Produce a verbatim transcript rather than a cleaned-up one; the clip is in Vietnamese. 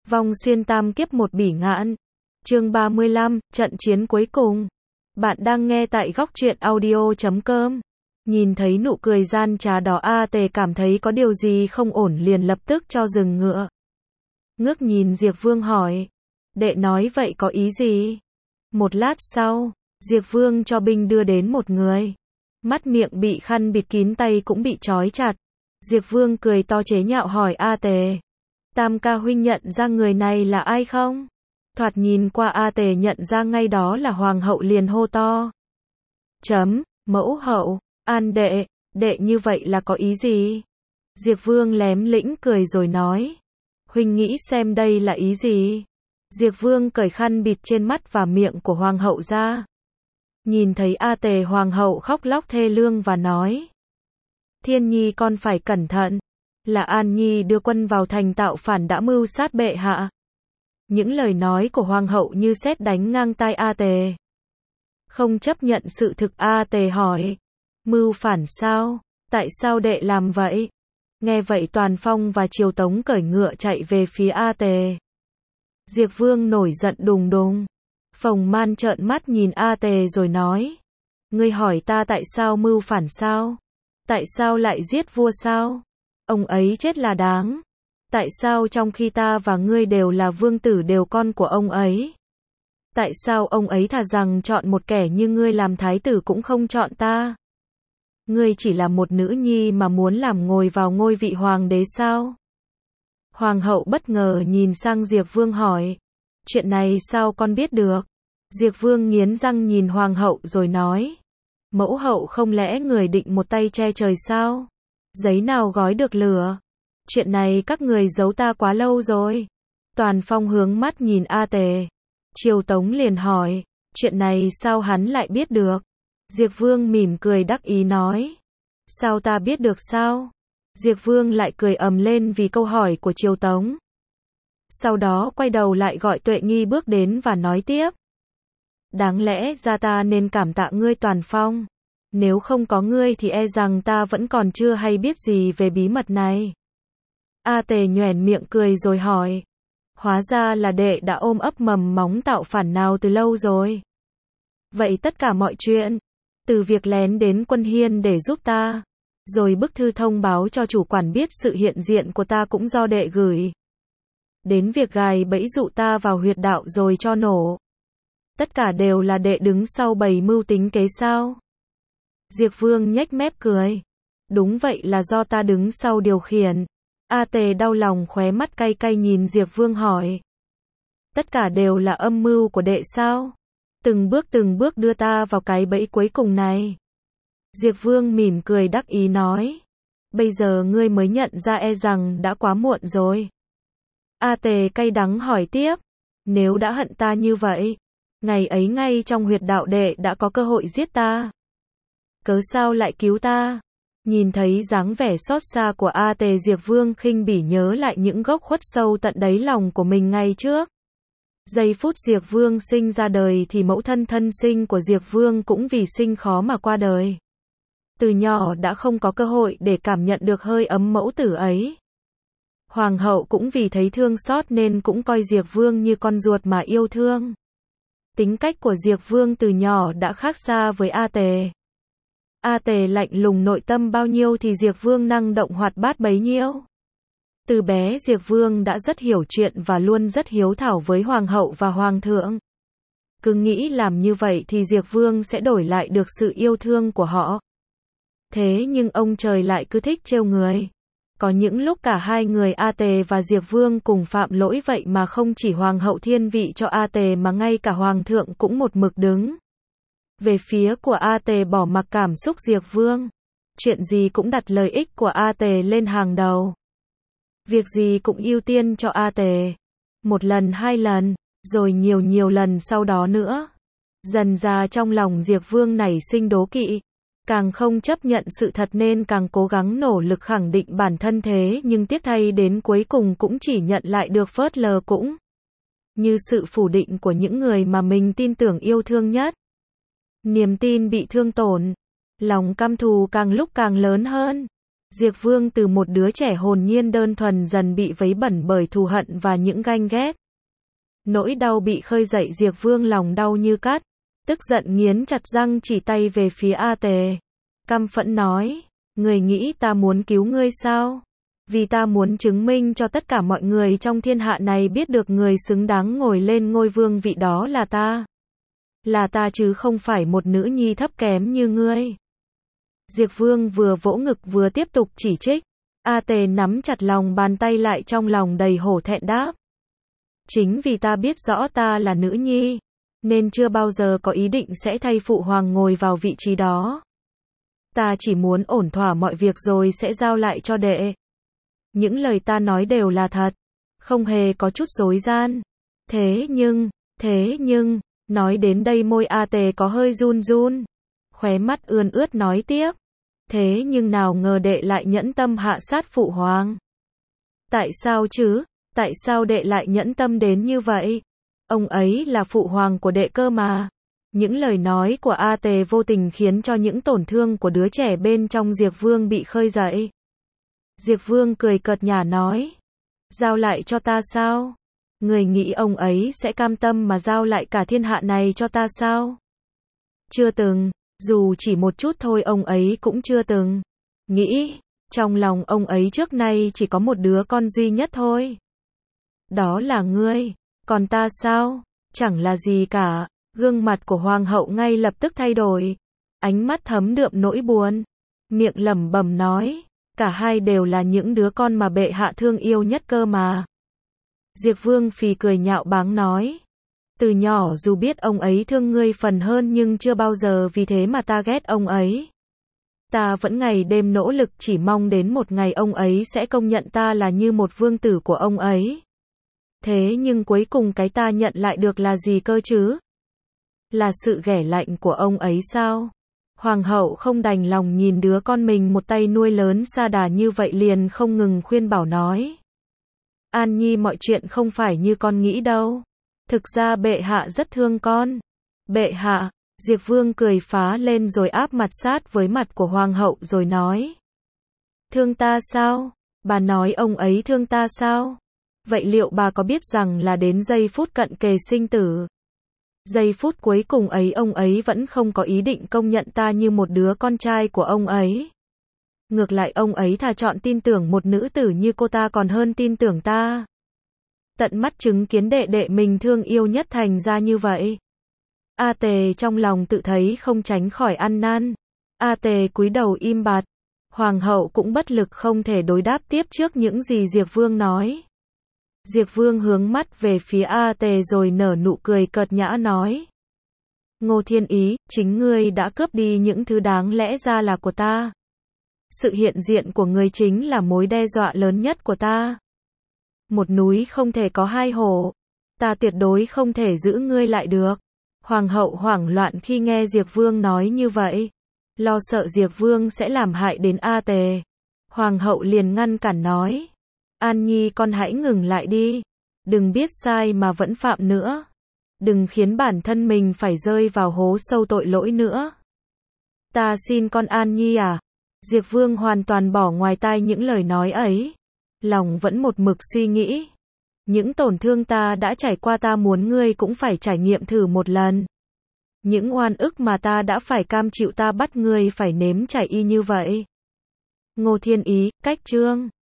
Vong xuyên tam kiếp một bỉ ngạn. Chương ba mươi lăm, trận chiến cuối cùng. Bạn đang nghe tại góc truyện audio chấm com. Nhìn thấy nụ cười gian trá đó, A Tề cảm thấy có điều gì không ổn, liền lập tức cho dừng ngựa. Ngước nhìn Diệp Vương hỏi, đệ nói vậy có ý gì? Một lát sau, Diệp Vương cho binh đưa đến một người. Mắt miệng bị khăn bịt kín, tay cũng bị trói chặt. Diệp Vương cười to chế nhạo hỏi A Tề, Tam ca huynh nhận ra người này là ai không? Thoạt nhìn qua A Tề nhận ra ngay đó là hoàng hậu, liền hô to. Chấm, mẫu hậu, An đệ, đệ như vậy là có ý gì? Diệp Vương lém lĩnh cười rồi nói, huynh nghĩ xem đây là ý gì? Diệp Vương cởi khăn bịt trên mắt và miệng của hoàng hậu ra. Nhìn thấy A Tề, hoàng hậu khóc lóc thê lương và nói, Thiên Nhi con phải cẩn thận, là An Nhi đưa quân vào thành tạo phản, đã mưu sát bệ hạ. Những lời nói của hoàng hậu như sét đánh ngang tai A Tề. Không chấp nhận sự thực, A Tề hỏi, mưu phản sao? Tại sao đệ làm vậy? Nghe vậy Toàn Phong và Triều Tống cởi ngựa chạy về phía A Tề. Diệp Vương nổi giận đùng đùng. Phồng Man trợn mắt nhìn A Tề rồi nói, ngươi hỏi ta tại sao mưu phản sao? Tại sao lại giết vua sao? Ông ấy chết là đáng. Tại sao trong khi ta và ngươi đều là vương tử, đều con của ông ấy? Tại sao ông ấy thà rằng chọn một kẻ như ngươi làm thái tử cũng không chọn ta? Ngươi chỉ là một nữ nhi mà muốn làm ngồi vào ngôi vị hoàng đế sao? Hoàng hậu bất ngờ nhìn sang Diệp Vương hỏi, chuyện này sao con biết được? Diệp Vương nghiến răng nhìn hoàng hậu rồi nói, mẫu hậu không lẽ người định một tay che trời sao? Giấy nào gói được lửa? Chuyện này các người giấu ta quá lâu rồi. Toàn Phong hướng mắt nhìn A Tề. Triều Tống liền hỏi, chuyện này sao hắn lại biết được? Diệp Vương mỉm cười đắc ý nói, sao ta biết được sao? Diệp Vương lại cười ầm lên vì câu hỏi của Triều Tống. Sau đó quay đầu lại gọi Tuệ Nghi bước đến và nói tiếp, đáng lẽ ra ta nên cảm tạ ngươi Toàn Phong. Nếu không có ngươi thì e rằng ta vẫn còn chưa hay biết gì về bí mật này. A Tề nhoẻn miệng cười rồi hỏi, hóa ra là đệ đã ôm ấp mầm móng tạo phản nào từ lâu rồi. Vậy tất cả mọi chuyện, từ việc lén đến Quân Hiên để giúp ta, rồi bức thư thông báo cho chủ quản biết sự hiện diện của ta cũng do đệ gửi, đến việc gài bẫy dụ ta vào huyệt đạo rồi cho nổ, tất cả đều là đệ đứng sau bày mưu tính kế sao? Diệp Vương nhếch mép cười, đúng vậy, là do ta đứng sau điều khiển. A Tề đau lòng, khóe mắt cay cay nhìn Diệp Vương hỏi, tất cả đều là âm mưu của đệ sao? Từng bước từng bước đưa ta vào cái bẫy cuối cùng này. Diệp Vương mỉm cười đắc ý nói, bây giờ ngươi mới nhận ra e rằng đã quá muộn rồi. A Tề cay đắng hỏi tiếp, nếu đã hận ta như vậy, ngày ấy ngay trong huyệt đạo đệ đã có cơ hội giết ta. Cớ sao lại cứu ta? Nhìn thấy dáng vẻ xót xa của A Tề, Diệp Vương khinh bỉ nhớ lại những gốc khuất sâu tận đáy lòng của mình ngày trước. Giây phút Diệp Vương sinh ra đời thì mẫu thân thân sinh của Diệp Vương cũng vì sinh khó mà qua đời. Từ nhỏ đã không có cơ hội để cảm nhận được hơi ấm mẫu tử ấy. Hoàng hậu cũng vì thấy thương xót nên cũng coi Diệp Vương như con ruột mà yêu thương. Tính cách của Diệp Vương từ nhỏ đã khác xa với A Tề. A Tề lạnh lùng nội tâm bao nhiêu thì Diệp Vương năng động hoạt bát bấy nhiêu. Từ bé Diệp Vương đã rất hiểu chuyện và luôn rất hiếu thảo với hoàng hậu và hoàng thượng. Cứ nghĩ làm như vậy thì Diệp Vương sẽ đổi lại được sự yêu thương của họ. Thế nhưng ông trời lại cứ thích trêu người. Có những lúc cả hai người A Tề và Diệp Vương cùng phạm lỗi, vậy mà không chỉ hoàng hậu thiên vị cho A Tề mà ngay cả hoàng thượng cũng một mực đứng về phía của A Tề, bỏ mặc cảm xúc Diệp Vương. Chuyện gì cũng đặt lợi ích của A Tề lên hàng đầu. Việc gì cũng ưu tiên cho A Tề. Một lần, hai lần, rồi nhiều nhiều lần sau đó nữa. Dần ra trong lòng Diệp Vương nảy sinh đố kỵ. Càng không chấp nhận sự thật nên càng cố gắng nỗ lực khẳng định bản thân, thế nhưng tiếc thay đến cuối cùng cũng chỉ nhận lại được phớt lờ, cũng như sự phủ định của những người mà mình tin tưởng yêu thương nhất. Niềm tin bị thương tổn, lòng căm thù càng lúc càng lớn hơn. Diệp Vương từ một đứa trẻ hồn nhiên đơn thuần dần bị vấy bẩn bởi thù hận và những ganh ghét. Nỗi đau bị khơi dậy, Diệp Vương lòng đau như cắt, tức giận nghiến chặt răng chỉ tay về phía A Tề. Căm phẫn nói, người nghĩ ta muốn cứu ngươi sao? Vì ta muốn chứng minh cho tất cả mọi người trong thiên hạ này biết được người xứng đáng ngồi lên ngôi vương vị đó là ta. Là ta chứ không phải một nữ nhi thấp kém như ngươi. Diệp Vương vừa vỗ ngực vừa tiếp tục chỉ trích. A Tề nắm chặt lòng bàn tay lại, trong lòng đầy hổ thẹn đáp. Chính vì ta biết rõ ta là nữ nhi, nên chưa bao giờ có ý định sẽ thay phụ hoàng ngồi vào vị trí đó. Ta chỉ muốn ổn thỏa mọi việc rồi sẽ giao lại cho đệ. Những lời ta nói đều là thật, không hề có chút dối gian. Thế nhưng, thế nhưng, nói đến đây môi A Tề có hơi run run, khóe mắt ươn ướt nói tiếp. Thế nhưng nào ngờ đệ lại nhẫn tâm hạ sát phụ hoàng. Tại sao chứ? Tại sao đệ lại nhẫn tâm đến như vậy? Ông ấy là phụ hoàng của đệ cơ mà. Những lời nói của A Tề vô tình khiến cho những tổn thương của đứa trẻ bên trong Diệp Vương bị khơi dậy. Diệp Vương cười cợt nhả nói. Giao lại cho ta sao? Người nghĩ ông ấy sẽ cam tâm mà giao lại cả thiên hạ này cho ta sao? Chưa từng, dù chỉ một chút thôi ông ấy cũng chưa từng. Nghĩ, trong lòng ông ấy trước nay chỉ có một đứa con duy nhất thôi. Đó là ngươi, còn ta sao? Chẳng là gì cả. Gương mặt của hoàng hậu ngay lập tức thay đổi, ánh mắt thấm đượm nỗi buồn, miệng lẩm bẩm nói, cả hai đều là những đứa con mà bệ hạ thương yêu nhất cơ mà. Diệp Vương phì cười nhạo báng nói, từ nhỏ dù biết ông ấy thương ngươi phần hơn nhưng chưa bao giờ vì thế mà ta ghét ông ấy. Ta vẫn ngày đêm nỗ lực chỉ mong đến một ngày ông ấy sẽ công nhận ta là như một vương tử của ông ấy. Thế nhưng cuối cùng cái ta nhận lại được là gì cơ chứ? Là sự ghẻ lạnh của ông ấy sao? Hoàng hậu không đành lòng nhìn đứa con mình một tay nuôi lớn sa đà như vậy, liền không ngừng khuyên bảo nói. An Nhi, mọi chuyện không phải như con nghĩ đâu. Thực ra bệ hạ rất thương con. Bệ hạ, Diệp Vương cười phá lên rồi áp mặt sát với mặt của hoàng hậu rồi nói. Thương ta sao? Bà nói ông ấy thương ta sao? Vậy liệu bà có biết rằng là đến giây phút cận kề sinh tử, giây phút cuối cùng ấy ông ấy vẫn không có ý định công nhận ta như một đứa con trai của ông ấy. Ngược lại ông ấy thà chọn tin tưởng một nữ tử như cô ta còn hơn tin tưởng ta. Tận mắt chứng kiến đệ đệ mình thương yêu nhất thành ra như vậy. A Tề trong lòng tự thấy không tránh khỏi ăn năn. A Tề cúi đầu im bặt. Hoàng hậu cũng bất lực không thể đối đáp tiếp trước những gì Diệp Vương nói. Diệp Vương hướng mắt về phía A Tề rồi nở nụ cười cợt nhã nói. Ngô Thiên Ý, chính ngươi đã cướp đi những thứ đáng lẽ ra là của ta. Sự hiện diện của ngươi chính là mối đe dọa lớn nhất của ta. Một núi không thể có hai hổ. Ta tuyệt đối không thể giữ ngươi lại được. Hoàng hậu hoảng loạn khi nghe Diệp Vương nói như vậy. Lo sợ Diệp Vương sẽ làm hại đến A Tề. Hoàng hậu liền ngăn cản nói. An Nhi, con hãy ngừng lại đi. Đừng biết sai mà vẫn phạm nữa. Đừng khiến bản thân mình phải rơi vào hố sâu tội lỗi nữa. Ta xin con An Nhi à. Diệp Vương hoàn toàn bỏ ngoài tai những lời nói ấy. Lòng vẫn một mực suy nghĩ. Những tổn thương ta đã trải qua ta muốn ngươi cũng phải trải nghiệm thử một lần. Những oan ức mà ta đã phải cam chịu ta bắt ngươi phải nếm trải y như vậy. Ngô Thiên Ý, cách chương